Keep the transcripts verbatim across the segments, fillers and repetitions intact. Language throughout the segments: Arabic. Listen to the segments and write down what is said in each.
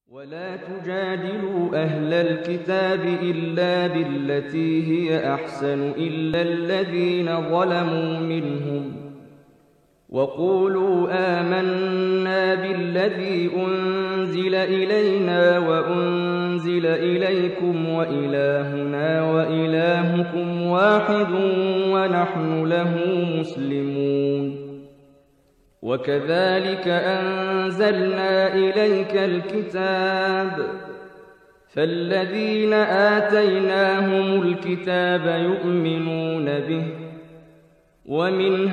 ولا تجادلوا أهل الكتاب إلا بالتي هي أحسن إلا الذين ظلموا منهم وقولوا آمنا بالذي أنزل إلينا وأنزل إليكم وإلهنا وإلهكم واحد ونحن له مسلمون. وكذلك أنزلنا إليك الكتاب فالذين آتيناهم الكتاب يؤمنون به ومن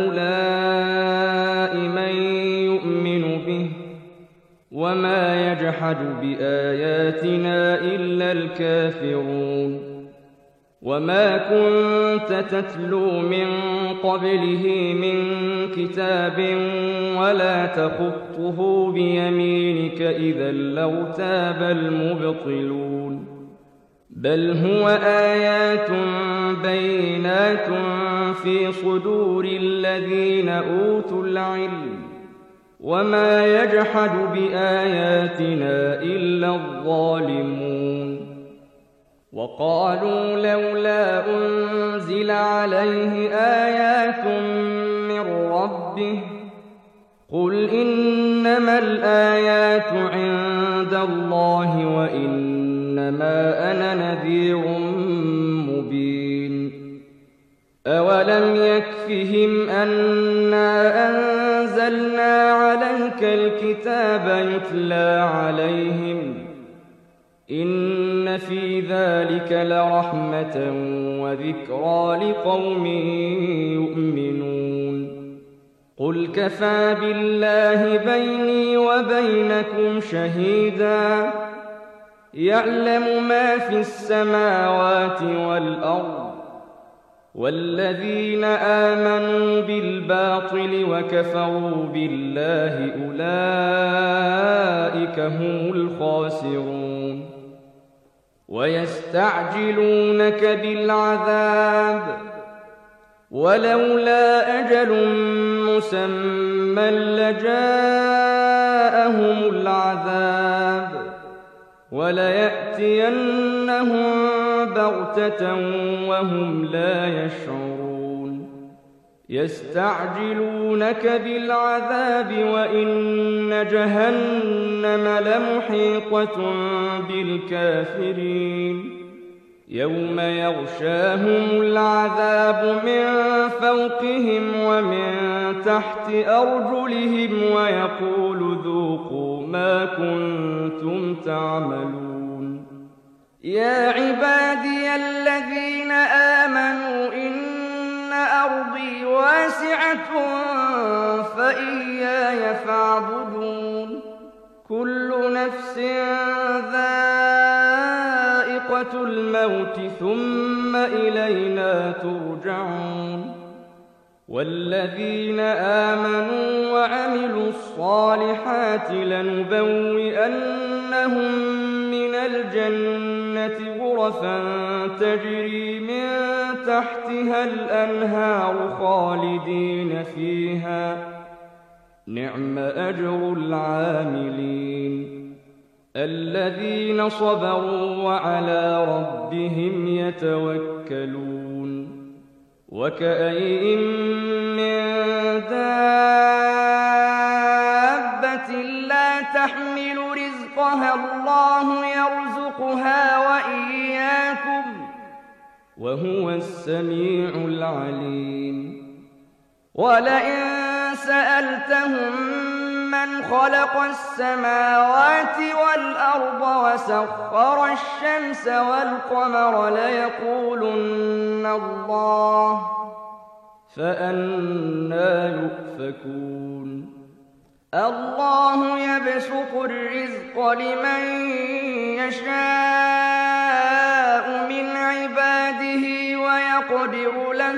هؤلاء من يؤمن به وما يجحد بآياتنا إلا الكافرون. وما كنت تتلو من قبله من كتاب ولا تخطه بيمينك إذا لارتاب المبطلون. بل هو آيات بينات في صدور الذين أوتوا العلم وما يجحد بآياتنا إلا الظالمون. وقالوا لولا أنزل عليه آيات من ربه قل إنما الآيات عند الله وإنما أنا نذير مبين. أولم يكفهم أنا أنزلنا عليك الكتاب يتلى عليهم إن في ذلك لرحمة وذكرى لقوم يؤمنون. قل كفى بالله بيني وبينكم شهيدا يعلم ما في السماوات والأرض والذين آمنوا بالباطل وكفروا بالله أولئك هم الخاسرون. ويستعجلونك بالعذاب ولولا أجل مسمى لجاءهم العذاب وليأتينهم بغتة وهم لا يشعرون. يستعجلونك بالعذاب وإن جهنم لمحيطة بالكافرين. يوم يغشاهم العذاب من فوقهم ومن تحت أرجلهم ويقول ذوقوا ما كنتم تعملون. يا عبادي الذين آمنوا إن أرضي واسعة فإياي فاعبدون. كل نفس ذائقة الموت ثم إلينا ترجعون. والذين آمنوا وعملوا الصالحات لنبوئنهم من الجنة غرفا تجري من تحتها الأنهار خالدين فيها نعم أجر العاملين. الذين صبروا وعلى ربهم يتوكلون. وكأين من دابة لا تحمل رزقها الله يرزقها وإياكم وهو السميع العليم. ولئن سألتهم من خلق السماوات والأرض وسخر الشمس والقمر ليقولن الله فأنى يؤفكون. الله يبسط الرزق لمن يشاء من عباده ويقدر له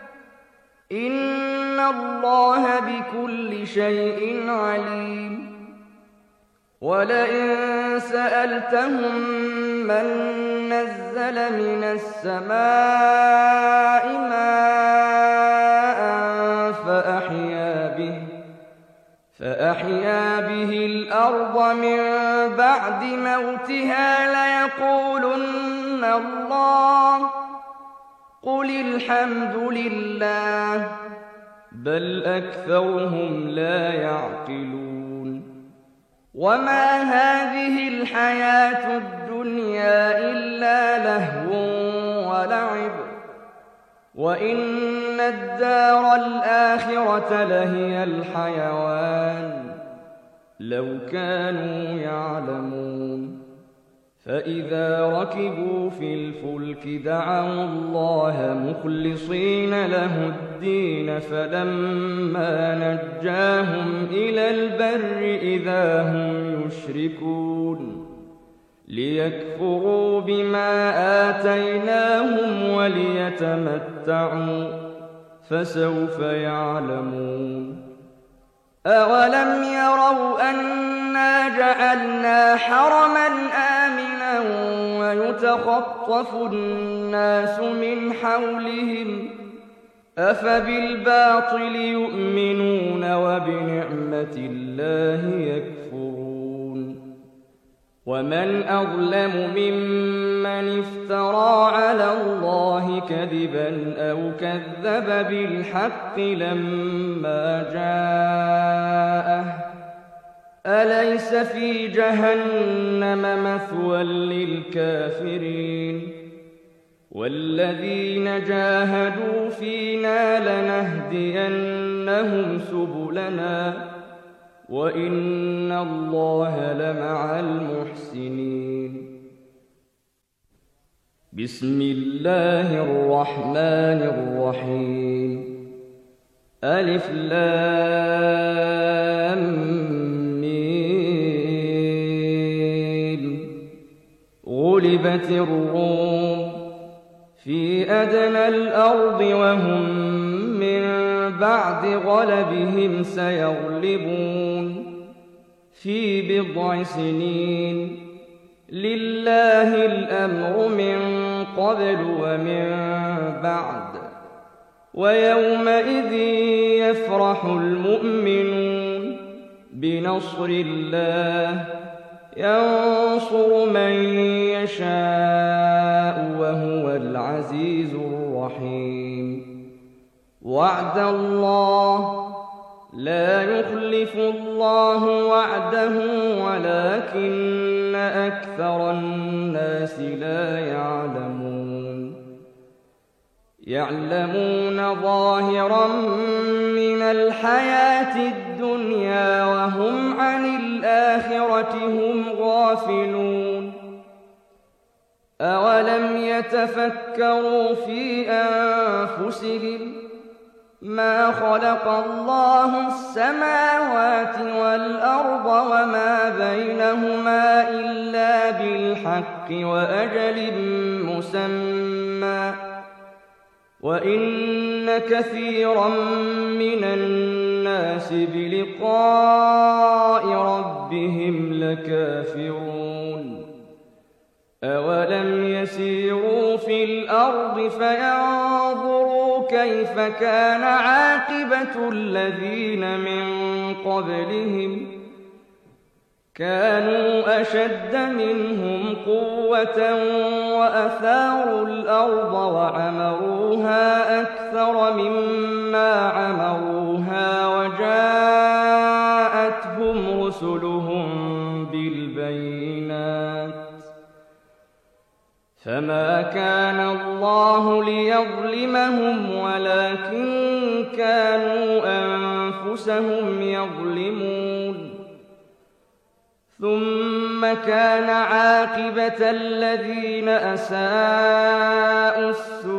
إن الله بكل شيء عليم. ولئن سألتهم من نزل من السماء ماء فأحيا به فأحيا به الأرض من بعد موتها ليقولن الله قل الحمد لله بل أكثرهم لا يعقلون وما هذه الحياة الدنيا إلا لهو ولعب وإن الدار الآخرة لهي الحيوان لو كانوا يعلمون فإذا ركبوا في الفلك دعوا الله مخلصين له الدين فلما نجاهم إلى البر إذا هم يشركون ليكفروا بما آتيناهم وليتمتعوا فسوف يعلمون أولم يروا أنا جعلنا حرما آمنا ويتخطف الناس من حولهم أفبالباطل يؤمنون وبنعمة الله يكفرون ومن أظلم ممن افترى على الله كذبا أو كذب بالحق لما جاءه أليس في جهنم مثوى للكافرين والذين جاهدوا فينا لنهدينهم سبلنا وإن الله لمع المحسنين بسم الله الرحمن الرحيم ألف لام ميم غلبت الروم في أدنى الأرض وهم من بعد غلبهم سيغلبون في بضع سنين لله الأمر من قبل ومن بعد ويومئذ يفرح المؤمنون بنصر الله ينصر من يشاء وهو العزيز الرحيم وعد الله لا يخلف الله وعده ولكن أكثر الناس لا يعلمون يعلمون ظاهرا من الحياة الدنيا وهم عن الآخرة هم غافلون أولم يتفكروا في أنفسهم ما خلق الله السماوات والأرض وما بينهما إلا بالحق وأجل مسمى وإن كثيرا من الناس بلقاء ربهم لكافرون أولم يسيروا في الأرض فينظروا كيف كان عاقبة الذين من قبلهم كانوا أشد منهم قوة وأثاروا الأرض وعمروها أكثر مما عمروها وجاءتهم رسلهم بالبينات فما كان الله ليظلمهم ولكن كانوا أنفسهم يظلمون ثم كان عاقبة الذين أساءوا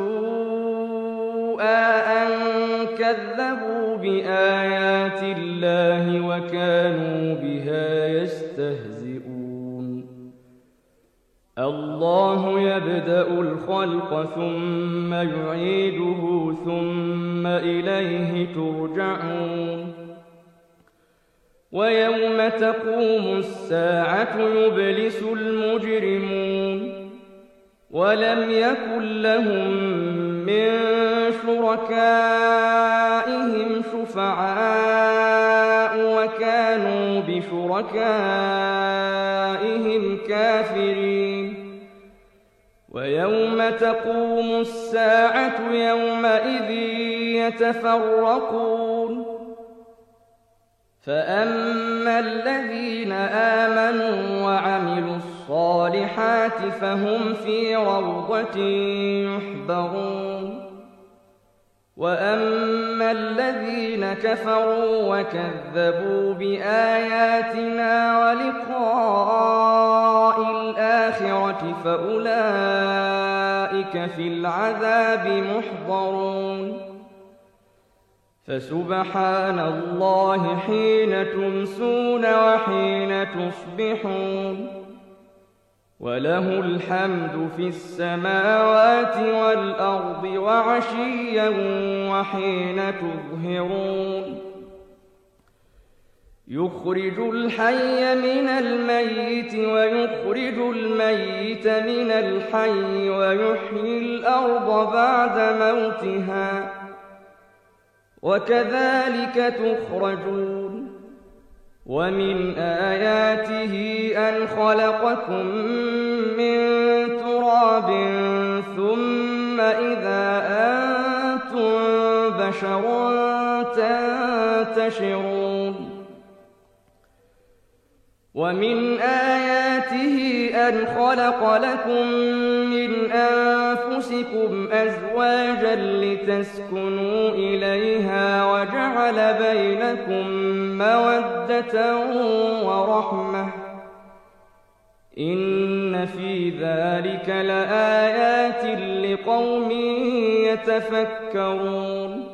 السوء أن كذبوا بآيات الله وكانوا بها يستهزئون الله يبدأ الخلق ثم يعيده ثم إليه ترجعون ويوم تقوم الساعة يبلس المجرمون ولم يكن لهم من شركائهم شفعاء وكانوا بشركائهم كافرين ويوم تقوم الساعة يومئذ يتفرقون فأما الذين آمنوا وعملوا الصالحات فهم في روضة يحبرون وأما الذين كفروا وكذبوا بآياتنا ولقاء الآخرة فأولئك في العذاب محضرون فسبحان الله حين تمسون وحين تصبحون وله الحمد في السماوات والأرض وعشيا وحين تظهرون يخرج الحي من الميت ويخرج الميت من الحي ويحيي الأرض بعد موتها وكذلك تخرجون ومن آياته أن خلقكم من تراب ثم إذا أنتم بشر تنتشرون ومن آياته أن خلق لكم من أنفسكم أزواجا لتسكنوا إليها وجعل بينكم مودة ورحمة إن في ذلك لآيات لقوم يتفكرون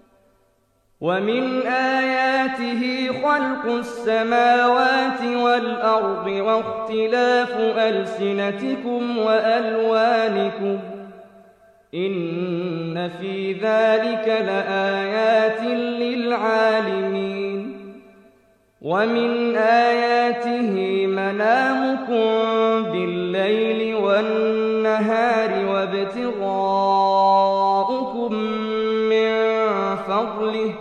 ومن آياته خلق السماوات والأرض واختلاف ألسنتكم وألوانكم إن في ذلك لآيات للعالمين ومن آياته منامكم بالليل والنهار وابتغاؤكم من فضله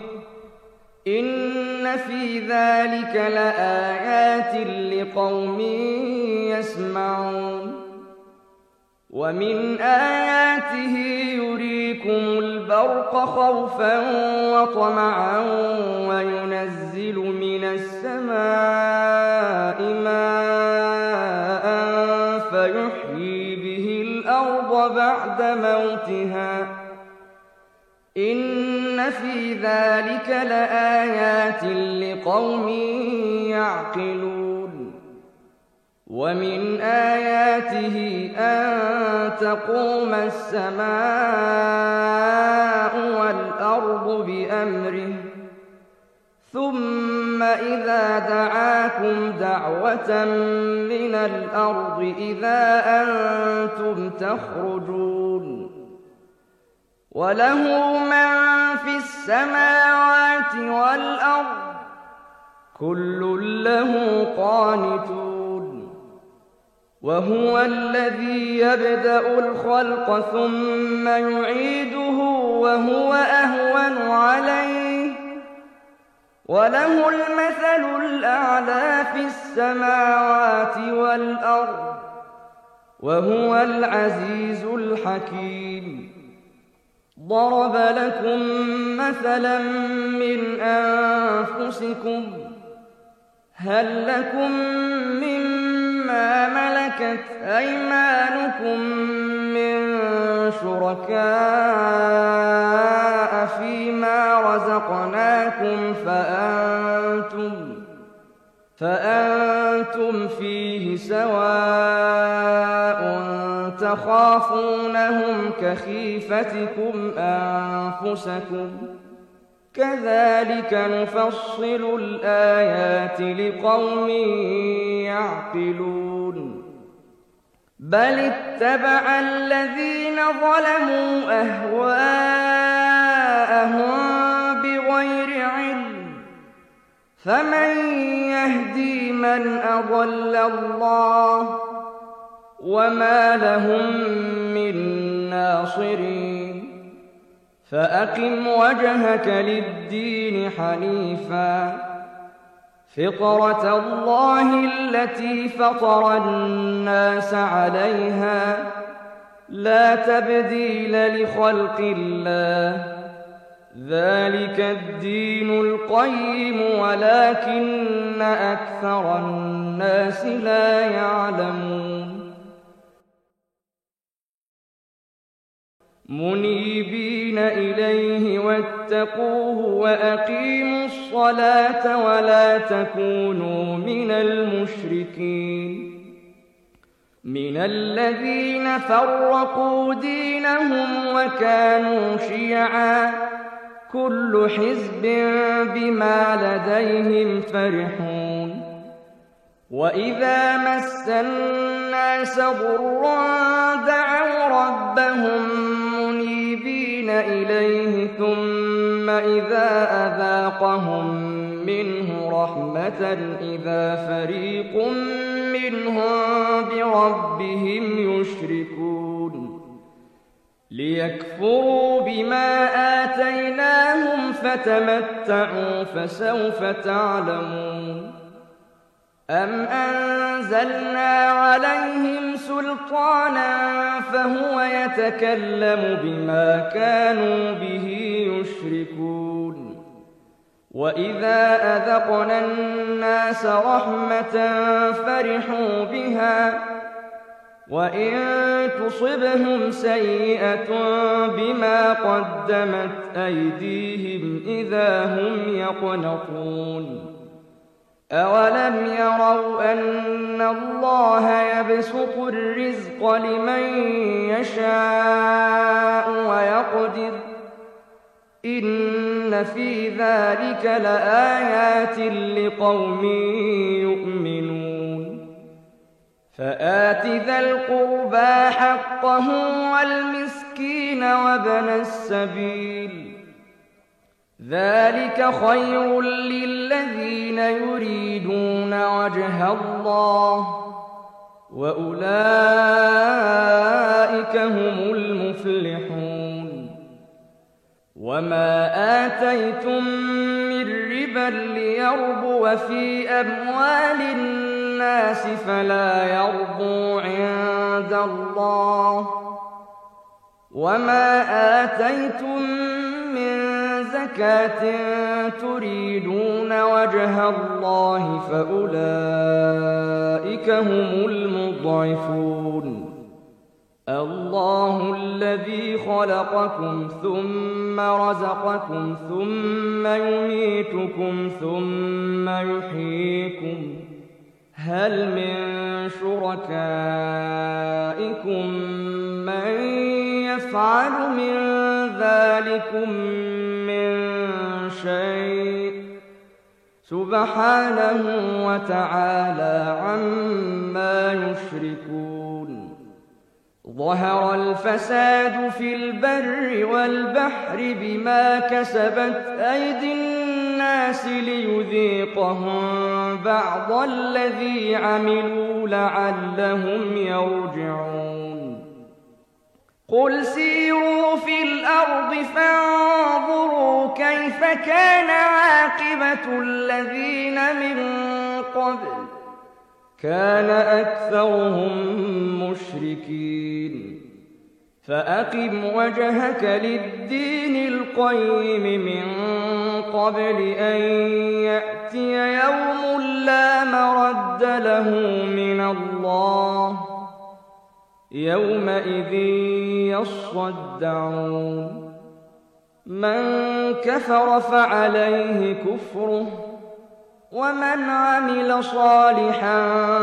إن في ذلك لآيات لقوم يسمعون ومن آياته يريكم البرق خوفا وطمعا وينزل من السماء ماء فيحيي به الأرض بعد موتها إن في ذلك لآيات لقوم يعقلون ومن آياته أن تقوم السماء والأرض بأمره ثم إذا دعاكم دعوة من الأرض إذا أنتم تخرجون وله من في السماوات والأرض كل له قانتون وهو الذي يبدأ الخلق ثم يعيده وهو أهون عليه وله المثل الأعلى في السماوات والأرض وهو العزيز الحكيم ضرب لكم مثلا من أنفسكم هل لكم مما ملكت أيمانكم من شركاء فيما رزقناكم فأنتم, فأنتم فيه سواء تخافونهم كخيفتكم أنفسكم كذلك نفصل الآيات لقوم يعقلون بل اتبع الذين ظلموا أهواءهم بغير علم فمن يهدي من أضل الله وما لهم من ناصرين فأقم وجهك للدين حنيفا فطرة الله التي فطر الناس عليها لا تبديل لخلق الله ذلك الدين القيم ولكن أكثر الناس لا يعلمون منيبين إليه واتقوه وأقيموا الصلاة ولا تكونوا من المشركين من الذين فرقوا دينهم وكانوا شيعا كل حزب بما لديهم فرحون وإذا مس الناس ضر دعوا ربهم منيبين إليه ثم إذا أذاقهم منه رحمة إذا فريق منهم بربهم يشركون ليكفروا بما آتيناهم فتمتعوا فسوف تعلمون أم أنزلنا عليهم سلطانا فهو يتكلم بما كانوا به يشركون وإذا أذقنا الناس رحمة فرحوا بها وإن تصبهم سيئة بما قدمت أيديهم إذا هم يقنطون أولم يروا أن الله يبسط الرزق لمن يشاء ويقدر إن في ذلك لآيات لقوم يؤمنون فآت ذا القربى حقه والمسكين وابن السبيل ذلك خير للذين يريدون وجه الله وأولئك هم المفلحون وما آتيتم من ربا ليربو في أموال الناس فلا يربو عند الله وما آتيتم من زكاة تريدون وجه الله فأولئك هم المضعفون الله الذي خلقكم ثم رزقكم ثم يميتكم ثم يحييكم هل من شركائكم من يفعل من ذلكم من شيء سبحانه وتعالى عما يشركون ظهر الفساد في البر والبحر بما كسبت أيدي الناس ليذيقهم بعض الذي عملوا لعلهم يرجعون قل سيروا في الأرض فانظروا كيف كان عاقبة الذين من قبل كان أكثرهم مشركين فأقم وجهك للدين القيم من قبل أن يأتي يوم لا مرد له من الله يومئذ يصدعون من كفر فعليه كفره ومن عمل صالحا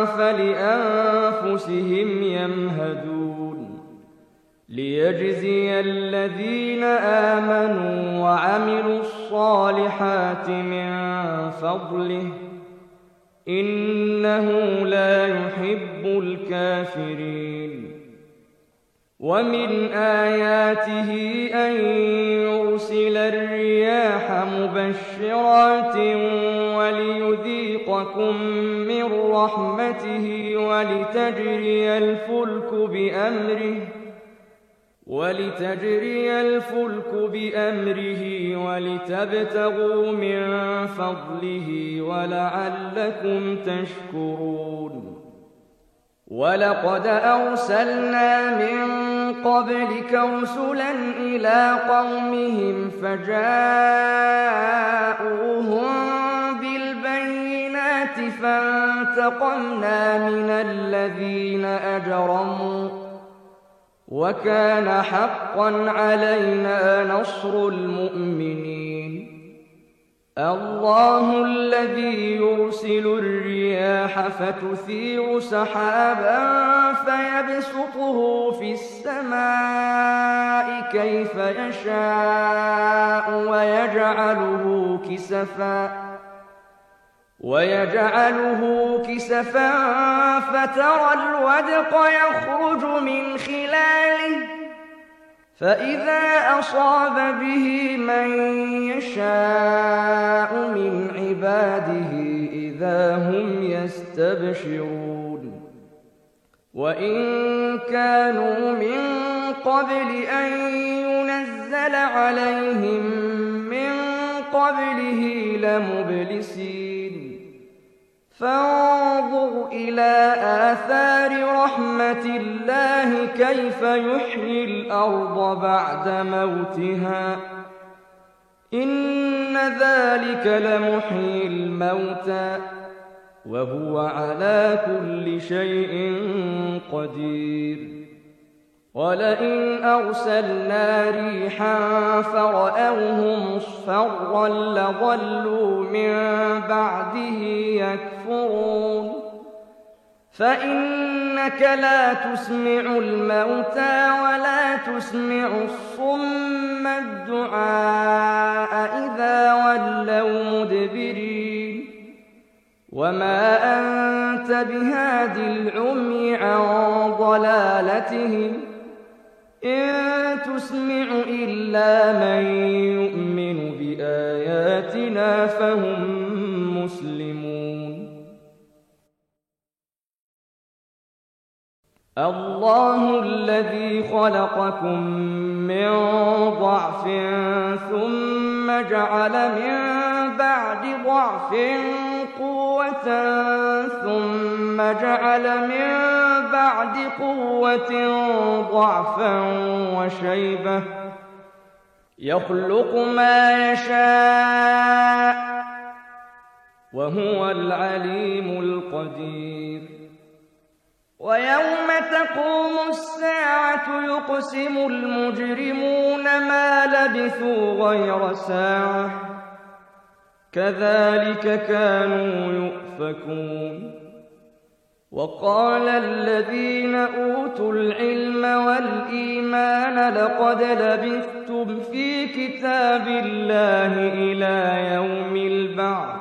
فلأنفسهم يمهدون ليجزي الذين آمنوا وعملوا الصالحات من فضله إنه لا يحب الكافرين ومن آياته أن يرسل الرياح مبشرات وليذيقكم من رحمته ولتجري الفلك بأمره ولتجري الفلك بأمره ولتبتغوا من فضله ولعلكم تشكرون ولقد أرسلنا من قبلك رسلا إلى قومهم فجاءوهم بالبينات فانتقمنا من الذين أجرموا وكان حقا علينا نصر المؤمنين الله الذي يرسل الرياح فتثير سحابا فيبسطه في السماء كيف يشاء ويجعله كسفا ويجعله كسفا فترى الودق يخرج من خلاله فإذا أصاب به من يشاء من عباده إذا هم يستبشرون وإن كانوا من قبل أن ينزل عليهم من قبله لمبلسين فانظر إلى آثار رحمة الله كيف يحيي الأرض بعد موتها إن ذلك لمحيي الموتى وهو على كل شيء قدير ولئن أرسلنا ريحا فرأوه مصفرا لظلوا من بعده يكفرون فإنك لا تسمع الموتى ولا تسمع الصم الدعاء إذا ولوا مدبرين وما أنت بهاد العمي عن ضلالتهم إن تسمع إلا من يؤمن بآياتنا فهم مسلمون الله الذي خلقكم من ضعف ثم جعل من بعد ضعف قوة ثم جعل من بعد قوة ضعفا وشيبة يخلق ما يشاء وهو العليم القدير ويوم تقوم الساعة يقسم المجرمون ما لبثوا غير ساعة كذلك كانوا يؤفكون وقال الذين أوتوا العلم والإيمان لقد لبثتم في كتاب الله إلى يوم البعث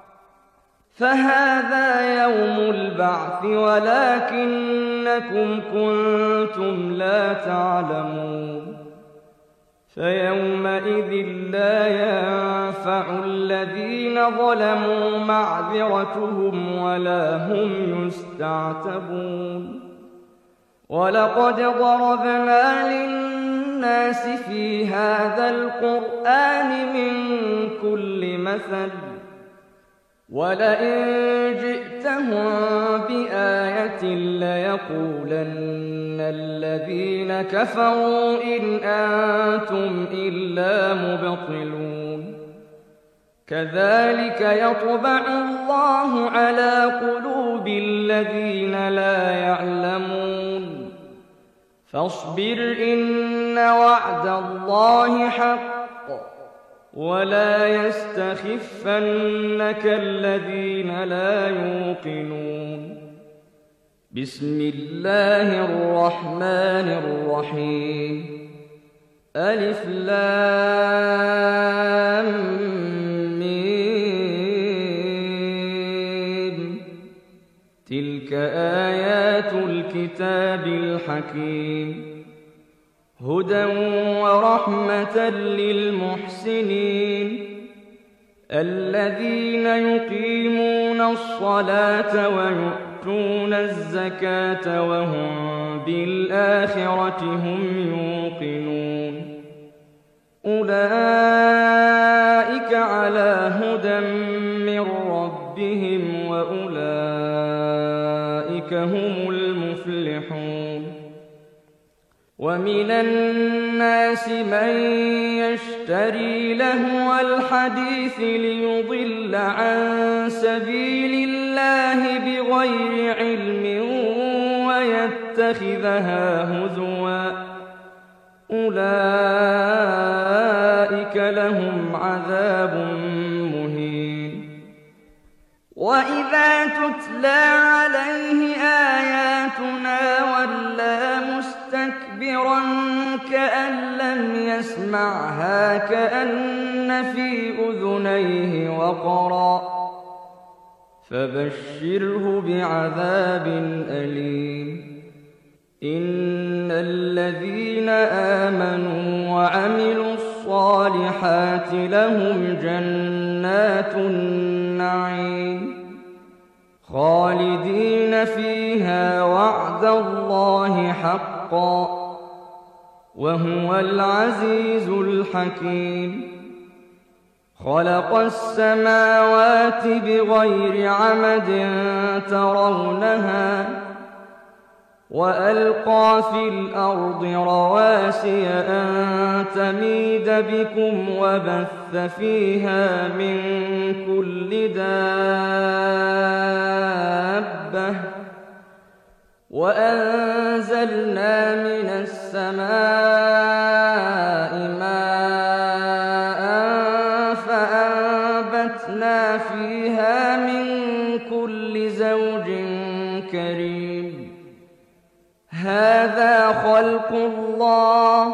فهذا يوم البعث ولكنكم كنتم لا تعلمون فيومئذ لا ينفع الذين ظلموا معذرتهم ولا هم يستعتبون ولقد ضربنا للناس في هذا القرآن من كل مثل ولئن جئتهم بآية ليقولن الذين كفروا إن أنتم إلا مبطلون كذلك يطبع الله على قلوب الذين لا يعلمون فاصبر إن وعد الله حق ولا يستخفنك الذين لا يوقنون بسم الله الرحمن الرحيم ألف لام ميم تلك آيات الكتاب الحكيم هدى ورحمة للمحسنين الذين يقيمون الصلاة ويؤتون ويؤتون الزكاة وهم بالآخرة هم يوقنون أولئك على هدى من ربهم وأولئك هم المفلحون ومن الناس من يشتري لهو الحديث ليضل عن سبيل الله بغير علم ويتخذها هزوا أولئك لهم عذاب مهين وإذا تتلى عليه آياتنا ولى مستكبرا كأن لم يسمعها كأن في أذنيه وقرا فبشره بعذاب أليم إن الذين آمنوا وعملوا الصالحات لهم جنات النعيم خالدين فيها وعد الله حقا وهو العزيز الحكيم خلق السماوات بغير عمد ترونها وألقى في الأرض رواسي أن تميد بكم وبث فيها من كل دابة وأنزلنا من السماء ماء فأنبتنا فيها من كل زوج كريم هذا خلق الله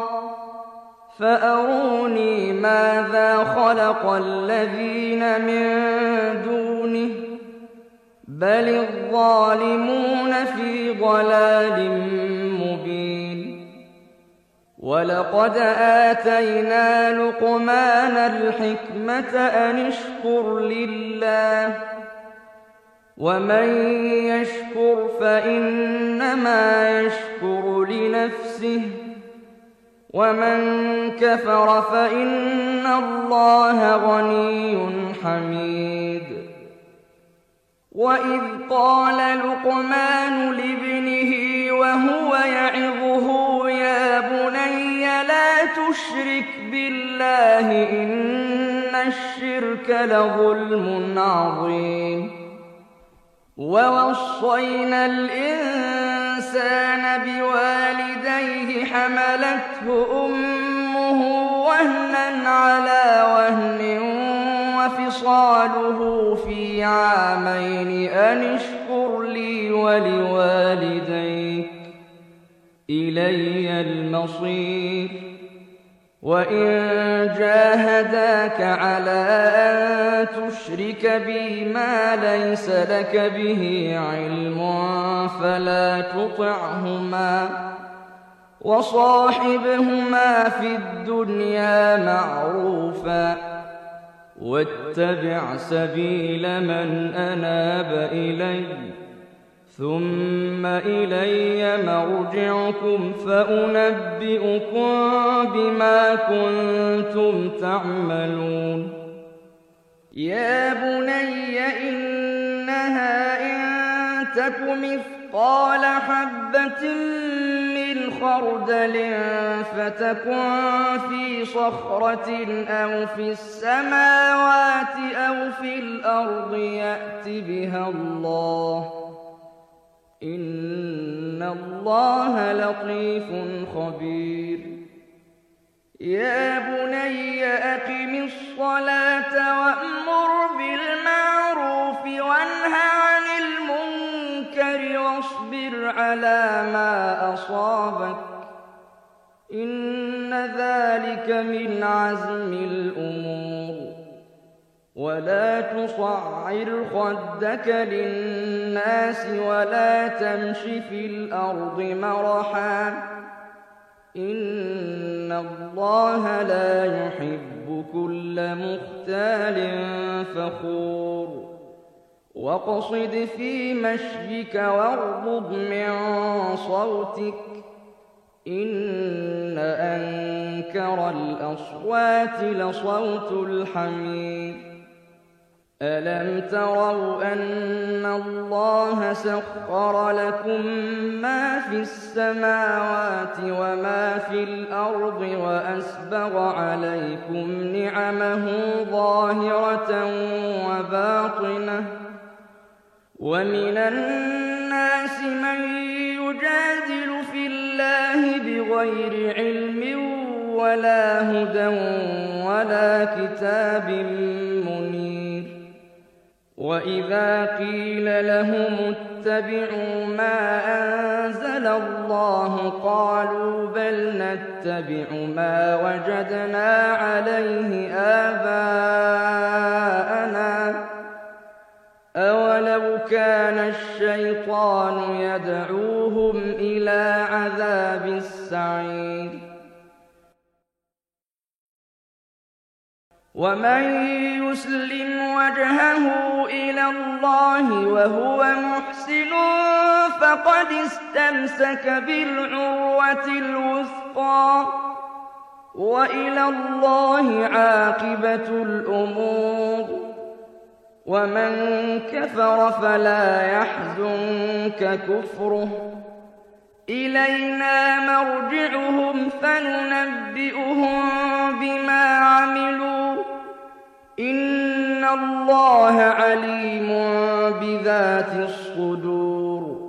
فأروني ماذا خلق الذين من دونه بل الظالمون في ضلال مبين ولقد آتينا لقمان الحكمة أن اشكر لله ومن يشكر فإنما يشكر لنفسه ومن كفر فإن الله غني حميد وإذ قال لقمان لابنه وهو يعظه يا بني لا تشرك بالله إن الشرك لظلم عظيم ووصينا الإنسان بوالديه حملته أمه وهنا على وهن وفصاله في عامين أن اشكر لي ولوالديك إلي المصير وإن جاهداك على أن تشرك بي ما ليس لك به علم فلا تطعهما وصاحبهما في الدنيا معروفا واتبع سبيل من أناب إلي ثم إلي مرجعكم فأنبئكم بما كنتم تعملون يا بني إنها إن تك مثقال حبة من خردل فتكن في صخرة أو في السماوات أو في الأرض يأت بها الله إن الله لطيف خبير يا بني أقم الصلاة وأمر بالمعروف وانه عن المنكر واصبر على ما أصابك إن ذلك من عزم الأمور ولا تصعر خدك للناس ولا تمش في الأرض مرحا إن الله لا يحب كل مختال فخور واقصد في مشيك واغضض من صوتك إن أنكر الأصوات لصوت الحمير ألم تروا أن الله سخر لكم ما في السماوات وما في الأرض وأسبغ عليكم نعمه ظاهرة وباطنة ومن الناس من يجادل في الله بغير علم ولا هدى ولا كتاب منير وإذا قيل لهم اتبعوا ما أنزل الله قالوا بل نتبع ما وجدنا عليه آباءنا أولو كان الشيطان يدعوهم إلى عذاب السعير ومن يسلم وجهه إلى الله وهو محسن فقد استمسك بالعروة الوثقى وإلى الله عاقبة الأمور ومن كفر فلا يحزنك كفره إلينا مرجعهم فننبئهم بما عملوا إن الله عليم بذات الصدور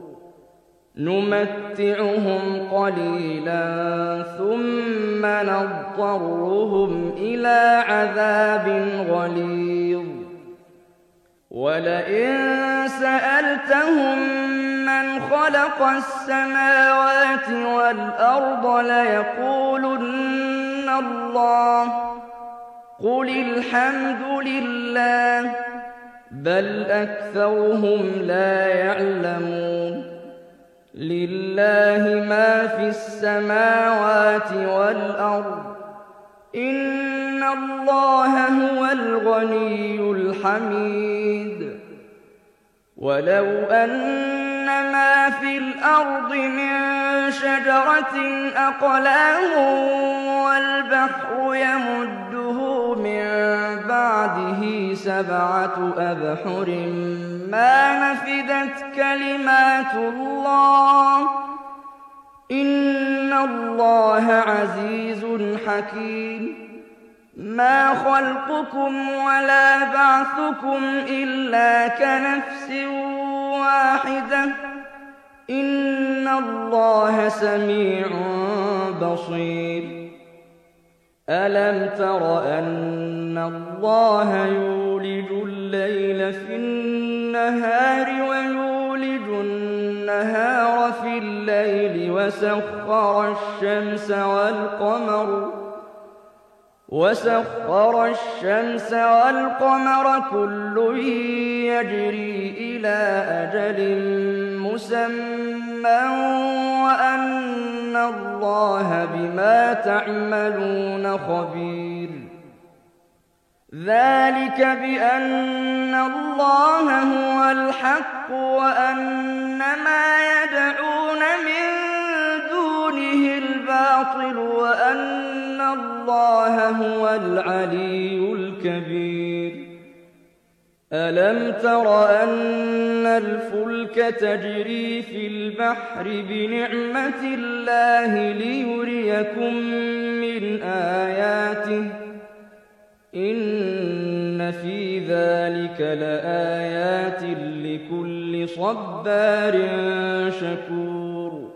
نمتعهم قليلا ثم نضطرهم إلى عذاب غليظ ولئن سألتهم من خلق السماوات والأرض ليقولن الله قل الحمد لله بل أكثرهم لا يعلمون لله ما في السماوات والأرض إن الله هو الغني الحميد ولو أن ما في الأرض من شجرة أقلام والبحر يمده من بعده سبعة أبحر ما نفدت كلمات الله إن الله عزيز حكيم ما خلقكم ولا بعثكم إلا كنفس واحدة إن الله سميع بصير ألم تر أن الله يولج الليل في النهار ويولج النهار في الليل وسخر الشمس والقمر وسخر الشمس والقمر كل يجري إلى أجل مسمى وأن الله بما تعملون خبير ذلك بأن الله هو الحق وأن ما يدعون من دونه الباطل وأن الله هو العلي الكبير ألم تر أن الفلك تجري في البحر بنعمة الله ليريكم من آياته إن في ذلك لآيات لكل صبار شكور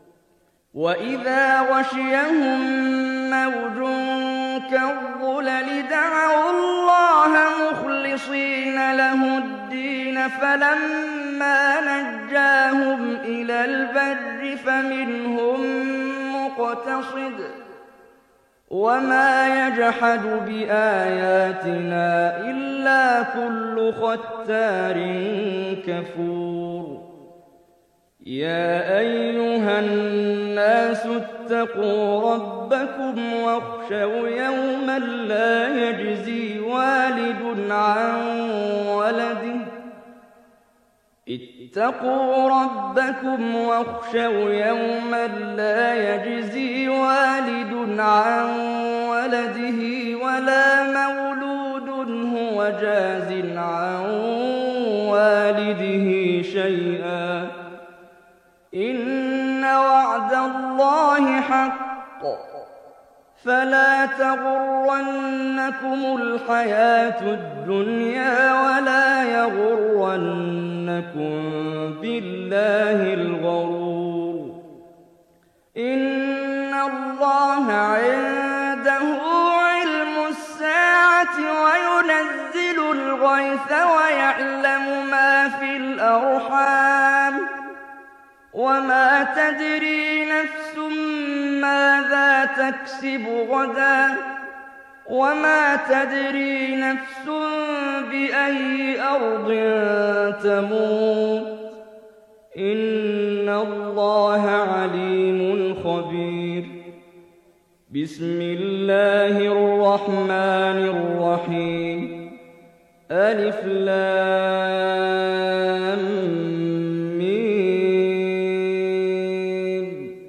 وإذا غشيهم موج كالظلل دعوا الله مخلصين له الدين فلما نجاهم إلى البر فمنهم مقتصد وما يجحد بآياتنا إلا كل ختار كفور يا أيها الناس اتقوا ربكم واخشوا يوما لا يجزي والد عن ولده اتقوا ربكم واخشوا يوما لا يجزي والد عن ولده ولا مولود هو جاز عن والده شيئا إن وعد الله حق فلا تغرنكم الحياة الدنيا ولا يغرنكم بالله الغرور إن الله عنده علم الساعة وينزل الغيث ويعلم ما في الأرحام وما تدري نفس ماذا تكسب غدا وما تدري نفس بأي أرض تموت إن الله عليم خبير بسم الله الرحمن الرحيم ألف لام ميم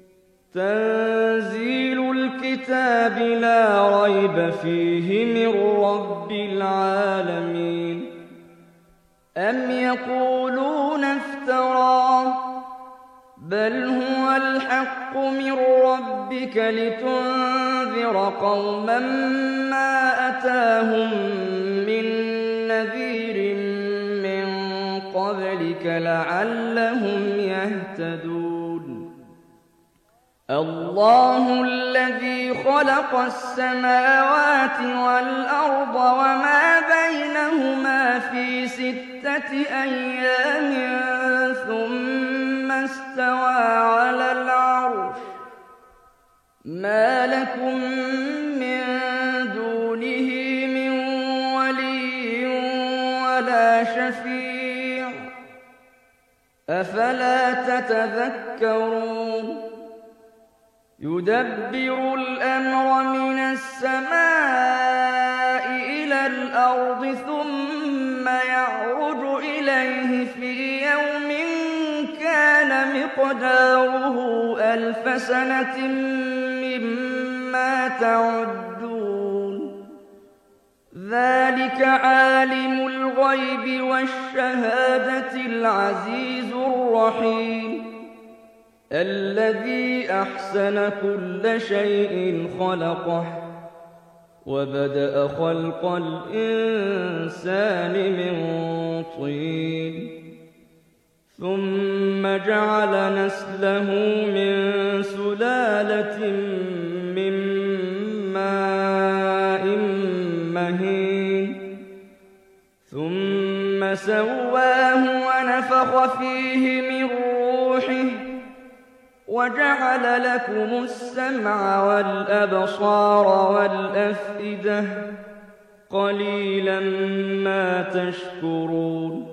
تنزيل الكتاب لا ريب فيه من رب العالمين أم يقولون افتراه بل هو الحق من ربك لتنذر قوما ما أتاهم من نذير من قبلك لعلهم يهتدون الله الذي خلق السماوات والأرض وما بينهما في ستة أيام ثم استوى على العرش ما لكم من دونه من ولي ولا شفيع أفلا تتذكرون يدبر الأمر من السماء إلى الأرض ثم يعرج إليه في يوم كان مقداره ألف سنة مما تعدون ذلك عالم الغيب والشهادة العزيز الرحيم الذي أحسن كل شيء خلقه وبدأ خلق الإنسان من طين ثم جعل نسله من سلالة من ماء مهين ثم سواه ونفخ فيه من روحه وجعل لكم السمع والأبصار والأفئدة قليلا ما تشكرون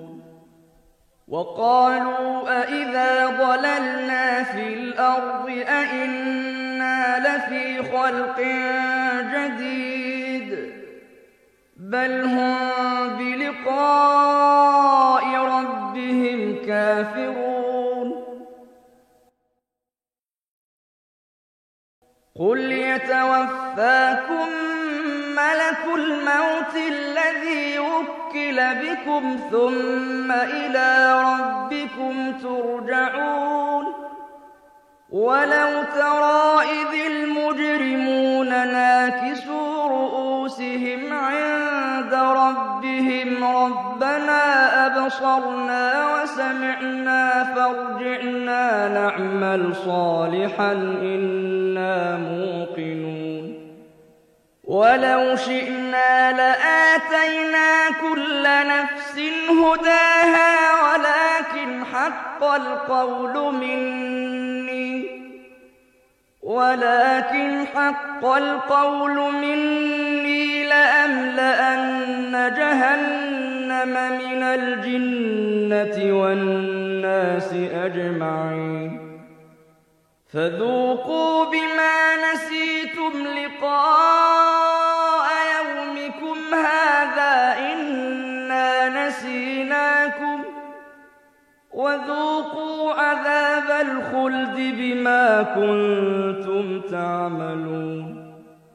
وقالوا أإذا ضللنا في الأرض أإنا لفي خلق جديد بل هم بلقاء ربهم كافرون قل يتوفاكم ملك الموت الذي وكل بكم ثم إلى ربكم ترجعون ولو ترى إذ المجرمون ناكسوا رؤوسهم عند ربهم ربنا أبصرنا وسمعنا فارجعنا نعمل صالحا إنا موقنون ولو شئنا لآتينا كل نفس هداها ولكن حق القول مني ولكن حق القول مني لأملأن جهنم من الجنة والناس أجمعين فذوقوا بما نسيتم لقاء يومكم هذا إنا نسيناكم وذوقوا عذاب الخلد بما كنتم تعملون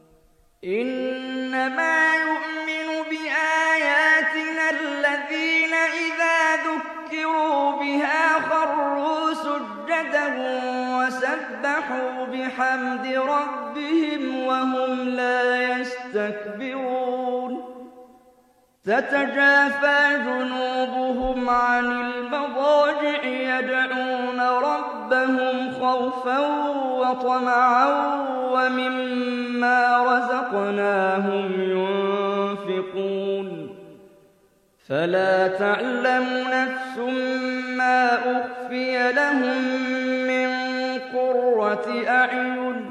إنما يؤمن بآياتنا الذين إذا ذكروا بها خروا سجدا وسبحوا بحمد ربهم وهم لا يستكبرون تتجافى جنوبهم عن المضاجع يدعون ربهم خوفا وطمعا ومما رزقناهم ينفقون فلا تعلم نفس ما أخفي لهم من قرة أعين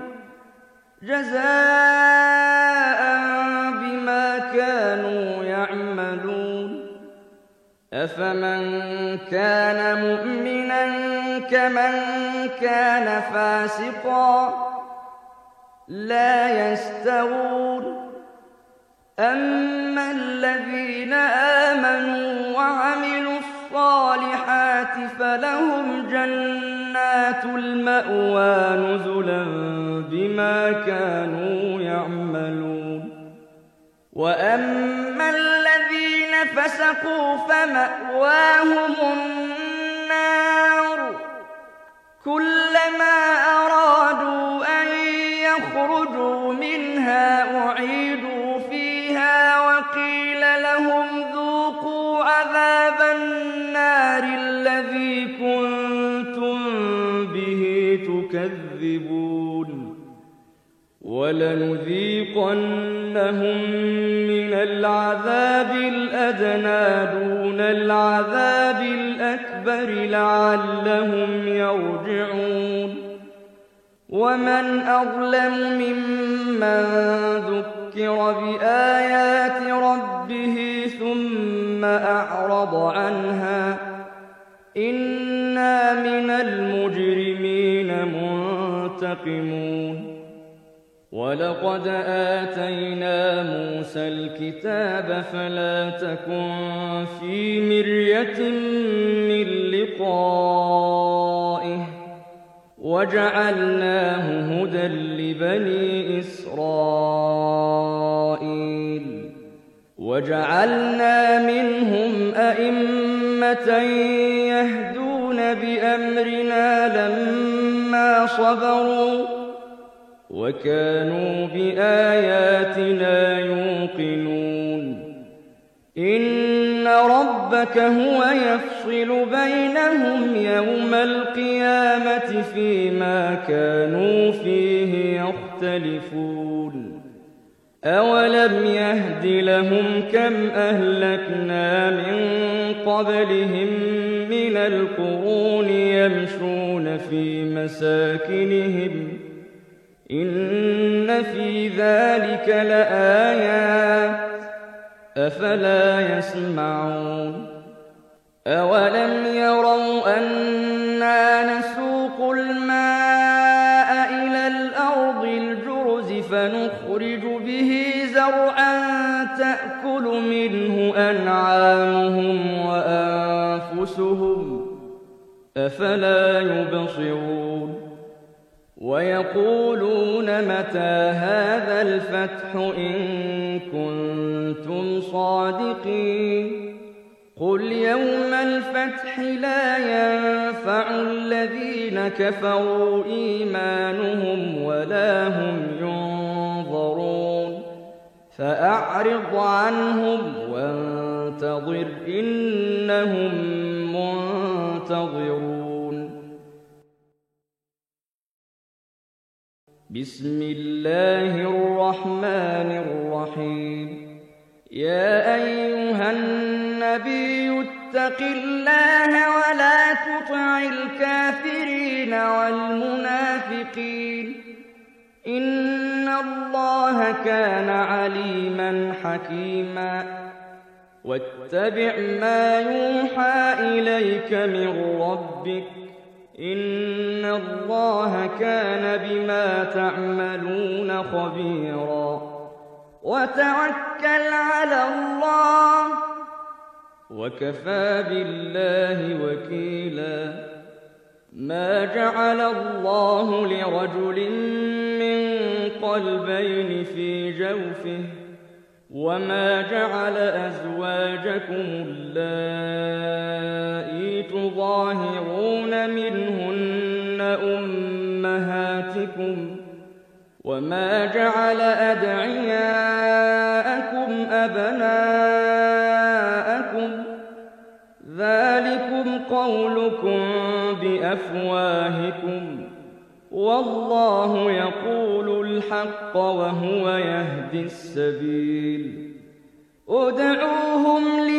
جزاء بما كانوا يعملون أفمن كان مؤمنا كمن كان فاسقا لا يستوون أما الذين آمنوا وعملوا الصالحات فلهم جنات المأوى نزلا بما كانوا يعملون وأما الذين فسقوا فمأواهم النار كلما أرادوا أن يخرجوا منها أعيدوا فيها وقيل لهم ذوقوا عذاب النار الذي كنتم به تكذبون ولنذيقنهم من العذاب الأدنى دون العذاب الأكبر لعلهم يرجعون ومن أظلم ممن ذكر بآيات ربه ثم أعرض عنها إنا من المجرمين منتقمون ولقد آتينا موسى الكتاب فلا تكن في مرية من لقائه وجعلناه هدى لبني إسرائيل وجعلنا منهم أئمة يهدون بأمرنا لما صبروا وكانوا بآياتنا يوقنون إن ربك هو يفصل بينهم يوم القيامة فيما كانوا فيه يختلفون أولم يهد لهم كم أهلكنا من قبلهم من القرون يمشون في مساكنهم إن في ذلك لآيات أفلا يسمعون أولم يروا أنا نسوق الماء إلى الأرض الجرز فنخرج به زرعا تأكل منه أنعامهم وأنفسهم أفلا يبصرون ويقولون متى هذا الفتح إن كنتم صادقين قل يوم الفتح لا ينفع الذين كفروا إيمانهم ولا هم ينظرون فأعرض عنهم وانتظر إنهم منتظرون بسم الله الرحمن الرحيم يا أيها النبي اتق الله ولا تطع الكافرين والمنافقين إن الله كان عليما حكيما واتبع ما يوحى إليك من ربك إن الله كان بما تعملون خبيرا وتوكل على الله وكفى بالله وكيلا ما جعل الله لرجل من قلبين في جوفه وما جعل أزواجكم اللائي تظاهرون منهن أمهاتكم وما جعل أدعياءكم أبناءكم ذلكم قولكم بأفواهكم والله يقول الحق وهو يهدي السبيل ادعوهم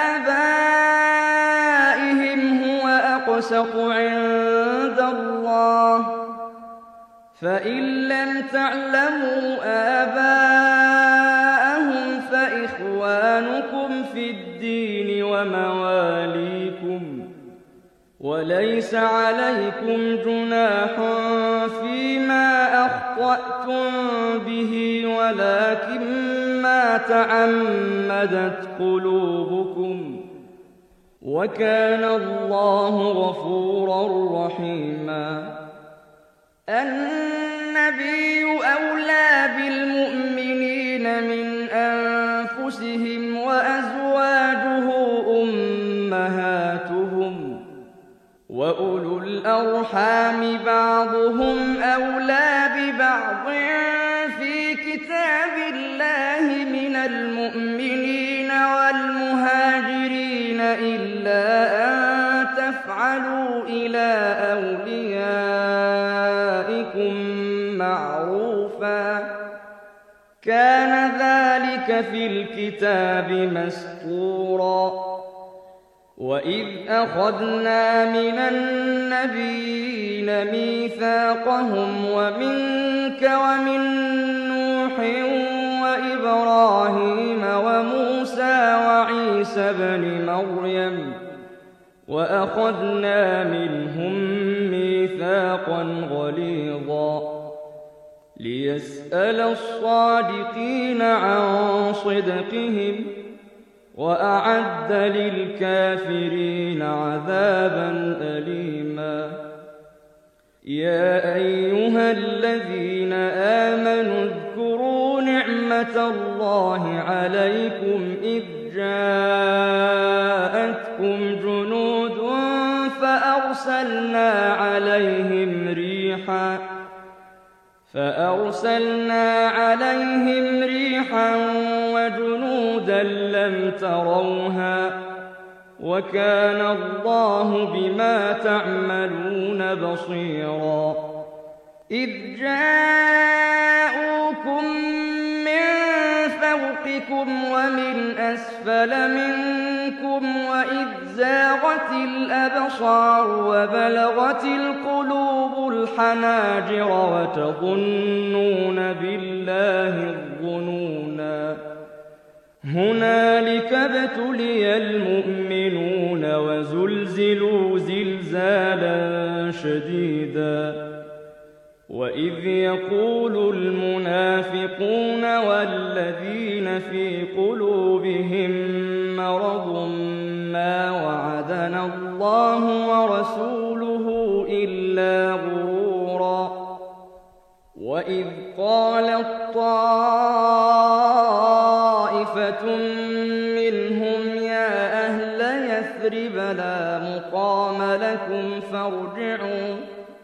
لآبائهم هو أقسط عند الله فإن لم تعلموا آباءهم فإخوانكم في الدين ومواليكم وليس عليكم جناح فيما أخطأتم به ولكن ما تعمدت قلوبكم وكان الله غفورا رحيما النبي أولى بالمؤمنين من أنفسهم وأزواجه أمهاتهم وأولو الأرحام بعضهم أولى ببعض في كتاب الله من المؤمنين والمهاجرين إلا أن تفعلوا إلى أوليائكم معروفا كان ذلك في الكتاب مسطورا وإذ أخذنا من النبيين ميثاقهم ومنك ومن نوح وإبراهيم وموسى وعيسى بن مريم وأخذنا منهم ميثاقا غليظا ليسأل الصادقين عن صدقهم وأعد للكافرين عذابا أليما يا أيها الذين آمنوا اذكروا نعمة الله عليكم إذ جاءتكم جنود فأرسلنا عليهم ريحا فأرسلنا عليهم ريحا وجنودا لم تروها وكان الله بما تعملون بصيرا إذ جاءوكم من فوقكم ومن أسفل منكم وإذ زاغت الأبصار وبلغت القلوب الحناجر وتظنون بالله الظنونا هنالك ابتلي المؤمنون وزلزلوا زلزالا شديدا وإذ يقول المنافقون والذين في قلوبهم مرض ما وعدنا الله ورسوله إلا غرورا وإذ قالت طائفة منهم يا أهل يثرب لا مقام لكم فارجعوا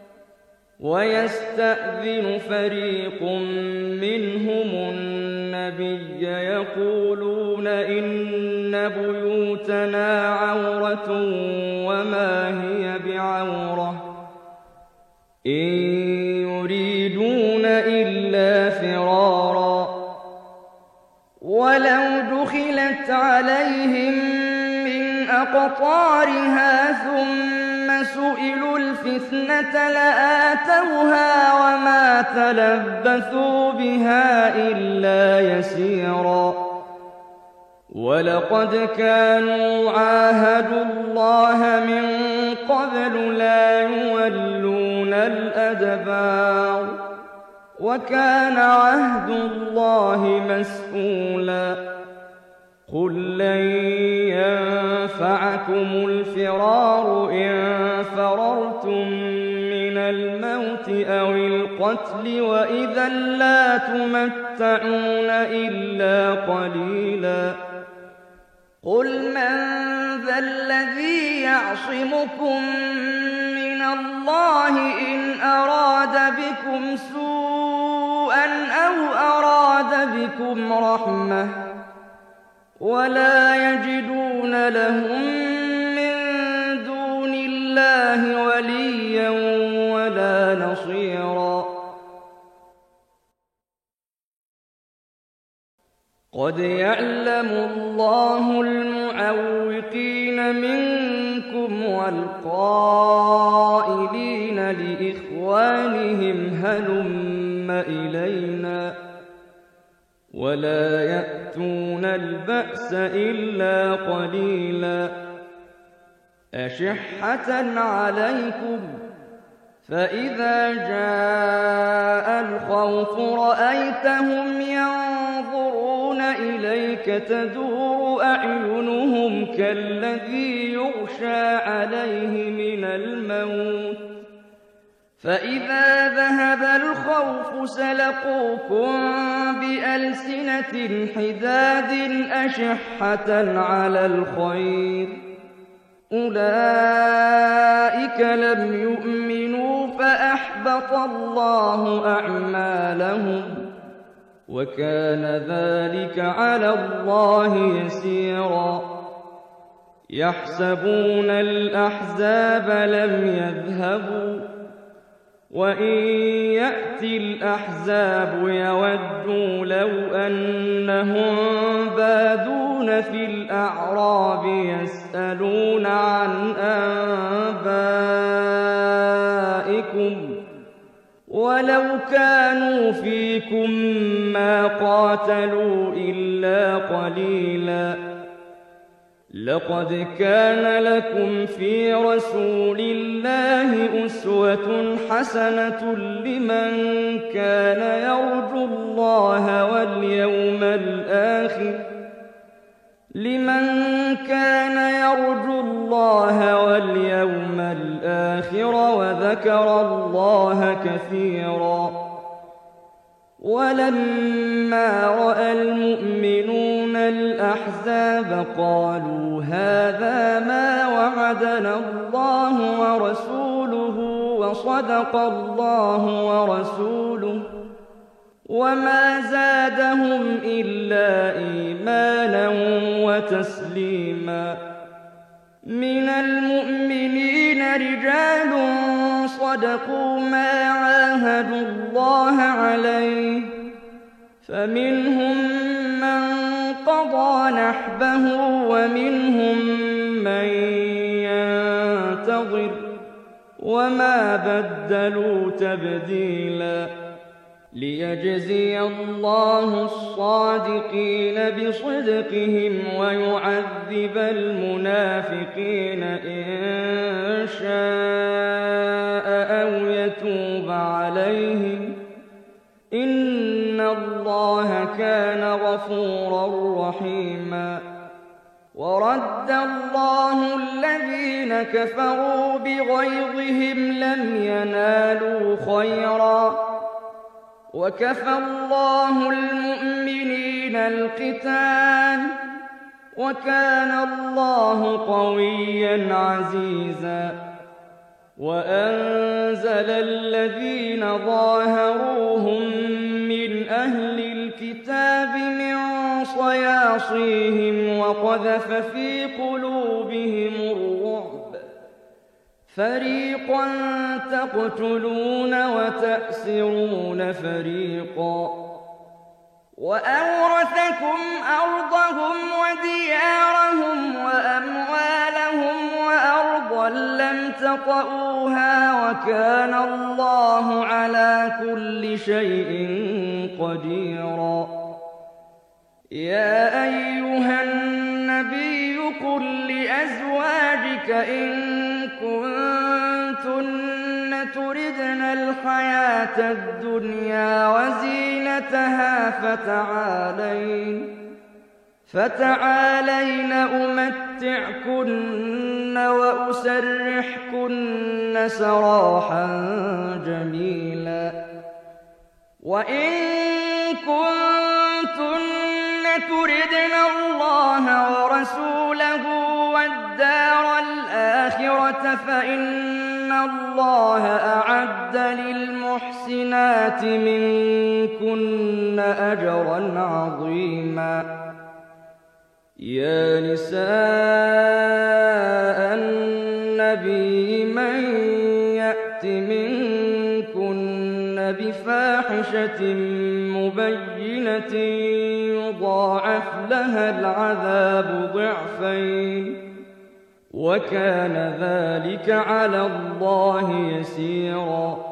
ويستأذن فريق منهم النبي يقولون إن بيوتنا عورة وما هي بعورة إن يريدون إلا فرارا ولو دخلت عليهم من أقطارها ثم سئلوا الفتنة لآتوها وما تلبثوا بها إلا يسيرا ولقد كانوا عاهدوا الله من قبل لا يولون الأدبار وكان عهد الله مسئولا قل لن ينفعكم الفرار إن فررتم من الموت أو القتل وإذا لا تمتعون إلا قليلا قل من ذا الذي يعصمكم من الله إن أراد بكم سوءا أو أراد بكم رحمة ولا يجدون لهم من دون الله وليا ولا نصيرا قد يعلم الله المعوقين منكم والقائلين لإخوانهم هلم إلينا ولا يأتون البأس إلا قليلا أشحة عليكم فإذا جاء الخوف رأيتهم ينظرون إليك تدور أعينهم كالذي يغشى عليه من الموت فإذا ذهب الخوف سلقوكم بألسنة حداد أشحة على الخير أولئك لم يؤمنوا فأحبط الله أعمالهم وكان ذلك على الله يسيرا يحسبون الأحزاب لم يذهبوا وإن يأتي الأحزاب يودوا لو أنهم بادون في الأعراب يسألون عن أنبائكم ولو كانوا فيكم ما قاتلوا إلا قليلا لقد كان لكم في رسول الله أسوة حسنة لمن كان يرجو الله واليوم الآخر لمن كان يرجو الله واليوم الآخر وذكر الله كثيرا ولما رأى المؤمنون الأحزاب قالوا هذا ما وعدنا الله ورسوله وصدق الله ورسوله وما زادهم إلا إيمانا وتسليما من المؤمنين رجال صدقوا ما عاهدوا الله عليه فمنهم من قضى نحبه ومنهم من ينتظر وما بدلوا تبديلا ليجزي الله الصادقين بصدقهم ويعذب المنافقين إن شاء أو يتوب عليهم إن الله كان غفورا رحيما ورد الله الذين كفروا بغيظهم لم ينالوا خيرا وكفى الله المؤمنين القتال وكان الله قويا عزيزا وأنزل الذين ظاهروهم من أهل الكتاب من صياصيهم وقذف في قلوبهم الرعب فريقا تقتلون وتأسرون فريقا وأورثكم أرضهم وديارهم وأموالهم وأرضا لم تطئوها وكان الله على كل شيء قديرا يا أيها النبي قل لأزواجك إن كنتن تردن الحياة الدنيا وزينتها فتعالين فتعالين أمتعكن وأسرحكن سراحا جميلا وإن كنتن تردن الله ورسوله والدار الآخرة فإن الله أعد للمحسنات منكن أجرا عظيما يا نساء النبي من يأت منكن بفاحشة مبينة يضاعف لها العذاب ضعفين وكان ذلك على الله يسيرا